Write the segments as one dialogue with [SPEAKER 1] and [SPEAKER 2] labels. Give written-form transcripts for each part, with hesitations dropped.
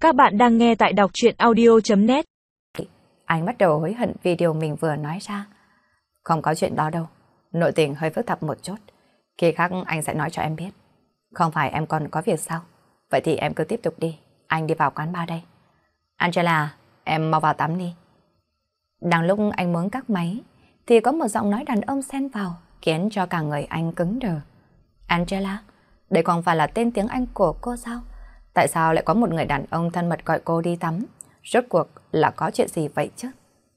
[SPEAKER 1] Các bạn đang nghe tại đọc truyện audio.net.
[SPEAKER 2] Anh bắt đầu hối hận vì điều mình vừa nói ra. Không có chuyện đó đâu. Nội tình hơi phức tạp một chút. Khi khác anh sẽ nói cho em biết. Không phải em còn có việc sao? Vậy thì em cứ tiếp tục đi. Anh đi vào quán bar đây. Angela, em mau vào tắm đi. Đang lúc anh muốn cắt máy, thì có một giọng nói đàn ông xen vào, khiến cho cả người anh cứng đờ. Angela, đây không phải là tên tiếng Anh của cô sao? Tại sao lại có một người đàn ông thân mật gọi cô đi tắm? Rốt cuộc là có chuyện gì vậy chứ?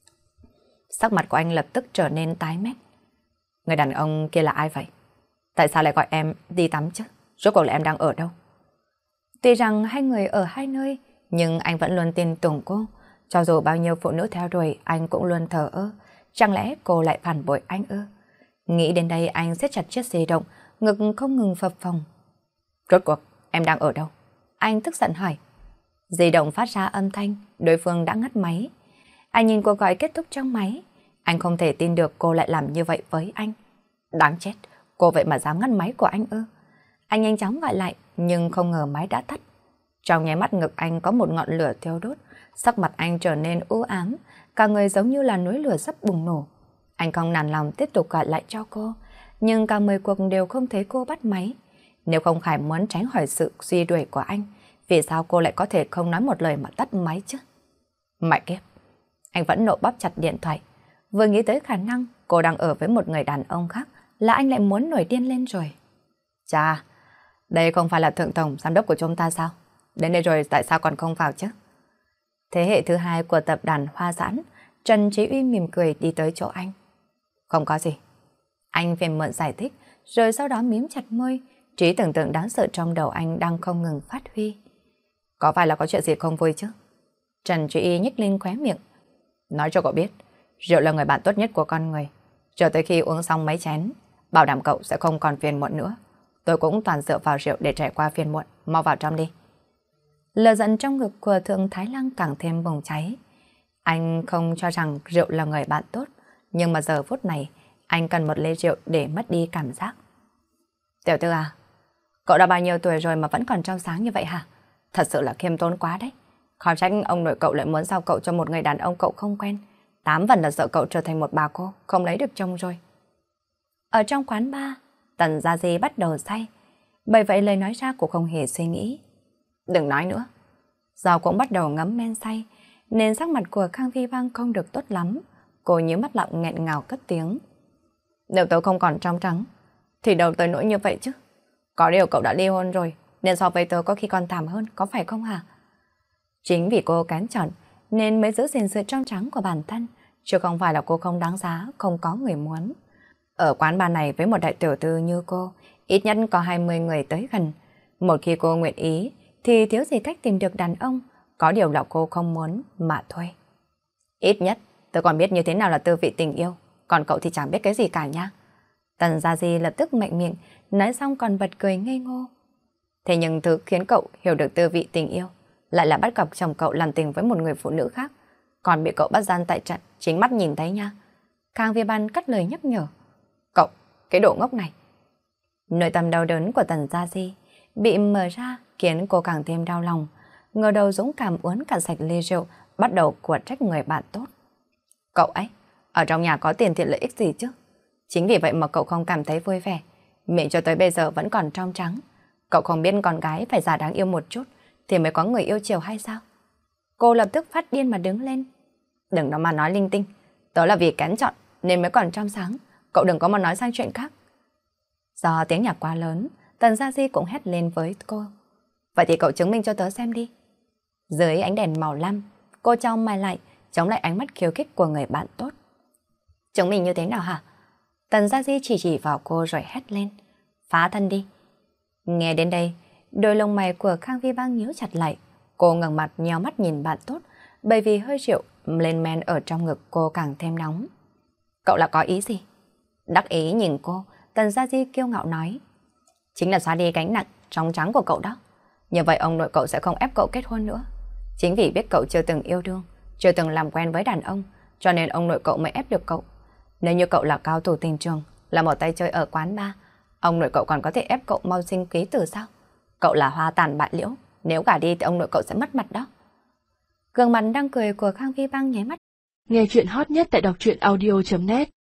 [SPEAKER 2] Sắc mặt của anh lập tức trở nên tái mét. Người đàn ông kia là ai vậy? Tại sao lại gọi em đi tắm chứ? Rốt cuộc là em đang ở đâu? Tuy rằng hai người ở hai nơi, nhưng anh vẫn luôn tin tưởng cô. Cho dù bao nhiêu phụ nữ theo đuổi, anh cũng luôn thờ ơ. Chẳng lẽ cô lại phản bội anh ư? Nghĩ đến đây anh siết chặt chiếc di động, ngực không ngừng phập phồng. Rốt cuộc, em đang ở đâu? Anh tức giận hỏi. Di động phát ra âm thanh, đối phương đã ngắt máy. Anh nhìn cuộc gọi kết thúc trong máy. Anh không thể tin được cô lại làm như vậy với anh. Đáng chết, cô vậy mà dám ngắt máy của anh ư? Anh nhanh chóng gọi lại, nhưng không ngờ máy đã tắt. Trong nháy mắt ngực anh có một ngọn lửa thiêu đốt, sắc mặt anh trở nên u ám, cả người giống như là núi lửa sắp bùng nổ. Anh không nản lòng tiếp tục gọi lại cho cô, nhưng cả 10 cuộc đều không thấy cô bắt máy. Nếu không phải muốn tránh khỏi sự truy đuổi của anh, vì sao cô lại có thể không nói một lời mà tắt máy chứ? Mẹ kiếp! Anh vẫn nộ bóp chặt điện thoại. Vừa nghĩ tới khả năng cô đang ở với một người đàn ông khác là anh lại muốn nổi điên lên rồi. Chà, đây không phải là thượng tổng giám đốc của chúng ta sao? Đến đây rồi tại sao còn không vào chứ? Thế hệ thứ hai của tập đoàn Hoa Giãn, Trần Trí Uy mỉm cười đi tới chỗ anh. Không có gì. Anh phiền muộn giải thích, rồi sau đó mím chặt môi, trí tưởng tượng đáng sợ trong đầu anh đang không ngừng phát huy. Có phải là có chuyện gì không vui chứ? Trần Trí Y nhếch lên khóe miệng. Nói cho cậu biết, rượu là người bạn tốt nhất của con người. Chờ tới khi uống xong mấy chén, bảo đảm cậu sẽ không còn phiền muộn nữa. Tôi cũng toàn dựa vào rượu để trải qua phiền muộn. Mau vào trong đi. Lửa giận trong ngực của Thượng Thái Lăng càng thêm bùng cháy. Anh không cho rằng rượu là người bạn tốt, nhưng mà giờ phút này anh cần một ly rượu để mất đi cảm giác. Tiểu Tư à, cậu đã bao nhiêu tuổi rồi mà vẫn còn trong sáng như vậy hả? Thật sự là khiêm tốn quá đấy. Khó trách ông nội cậu lại muốn giao cậu cho một người đàn ông cậu không quen. 8 phần là sợ cậu trở thành một bà cô, không lấy được chồng rồi. Ở trong quán bar, Tần Gia Di bắt đầu say. Bởi vậy lời nói ra cũng không hề suy nghĩ. Đừng nói nữa. Do cũng bắt đầu ngấm men say, nên sắc mặt của Khang Phi Bang không được tốt lắm. Cô nhíu mắt lại nghẹn ngào cất tiếng. Nếu tớ không còn trong trắng, thì đâu tới nỗi như vậy chứ. Có điều cậu đã ly hôn rồi, nên so với tớ có khi còn thảm hơn, có phải không hả? Chính vì cô kén chọn, nên mới giữ gìn sự trong trắng của bản thân, chứ không phải là cô không đáng giá, không có người muốn. Ở quán bar này với một đại tiểu thư như cô, ít nhất có 20 người tới gần. Một khi cô nguyện ý, thì thiếu gì cách tìm được đàn ông, có điều là cô không muốn mà thôi. Ít nhất, tôi còn biết như thế nào là tư vị tình yêu, còn cậu thì chẳng biết cái gì cả nha. Tần Gia Di lập tức mạnh miệng, nói xong còn bật cười ngây ngô. Thế nhưng thứ khiến cậu hiểu được tư vị tình yêu lại là bắt gặp chồng cậu làm tình với một người phụ nữ khác, còn bị cậu bắt gian tại trận, chính mắt nhìn thấy nha. Khang Vi Ban cắt lời nhắc nhở. Cậu, cái đồ ngốc này. Nội tâm đau đớn của Tần Gia Di bị mở ra khiến cô càng thêm đau lòng. Ngờ đầu dũng cảm uống cạn sạch ly rượu, bắt đầu quật trách người bạn tốt. Cậu ấy, ở trong nhà có tiền thiện lợi ích gì chứ? Chính vì vậy mà cậu không cảm thấy vui vẻ. Miệng cho tới bây giờ vẫn còn trong trắng. Cậu không biết con gái phải già đáng yêu một chút thì mới có người yêu chiều hay sao? Cô lập tức phát điên mà đứng lên. Đừng đó mà nói linh tinh. Tớ là vì kén chọn nên mới còn trong sáng. Cậu đừng có mà nói sang chuyện khác. Do tiếng nhạc quá lớn, Tần Gia Di cũng hét lên với cô. Vậy thì cậu chứng minh cho tớ xem đi. Dưới ánh đèn màu lam, cô chau mày lại, chống lại ánh mắt khiêu khích của người bạn tốt. Chứng minh như thế nào hả? Tần Gia Di chỉ vào cô rồi hét lên. Phá thân đi. Nghe đến đây, đôi lông mày của Khang Vi Bang nhíu chặt lại. Cô ngẩng mặt nheo mắt nhìn bạn tốt, bởi vì hơi rượu lên men ở trong ngực cô càng thêm nóng. Cậu là có ý gì? Đắc ý nhìn cô, Tần Gia Di kiêu ngạo nói. Chính là xóa đi gánh nặng trong trắng của cậu đó. Như vậy ông nội cậu sẽ không ép cậu kết hôn nữa. Chính vì biết cậu chưa từng yêu đương, chưa từng làm quen với đàn ông, cho nên ông nội cậu mới ép được cậu. Nếu như cậu là cao thủ tình trường, là một tay chơi ở quán bar, ông nội cậu còn có thể ép cậu mau sinh ký tử sao? Cậu là hoa tàn bại liễu, nếu gả đi thì ông nội cậu sẽ mất mặt đó. Gương mặt đang cười của Khang Vi Băng nháy mắt.
[SPEAKER 1] Nghe chuyện hot nhất tại đọc truyện audio.net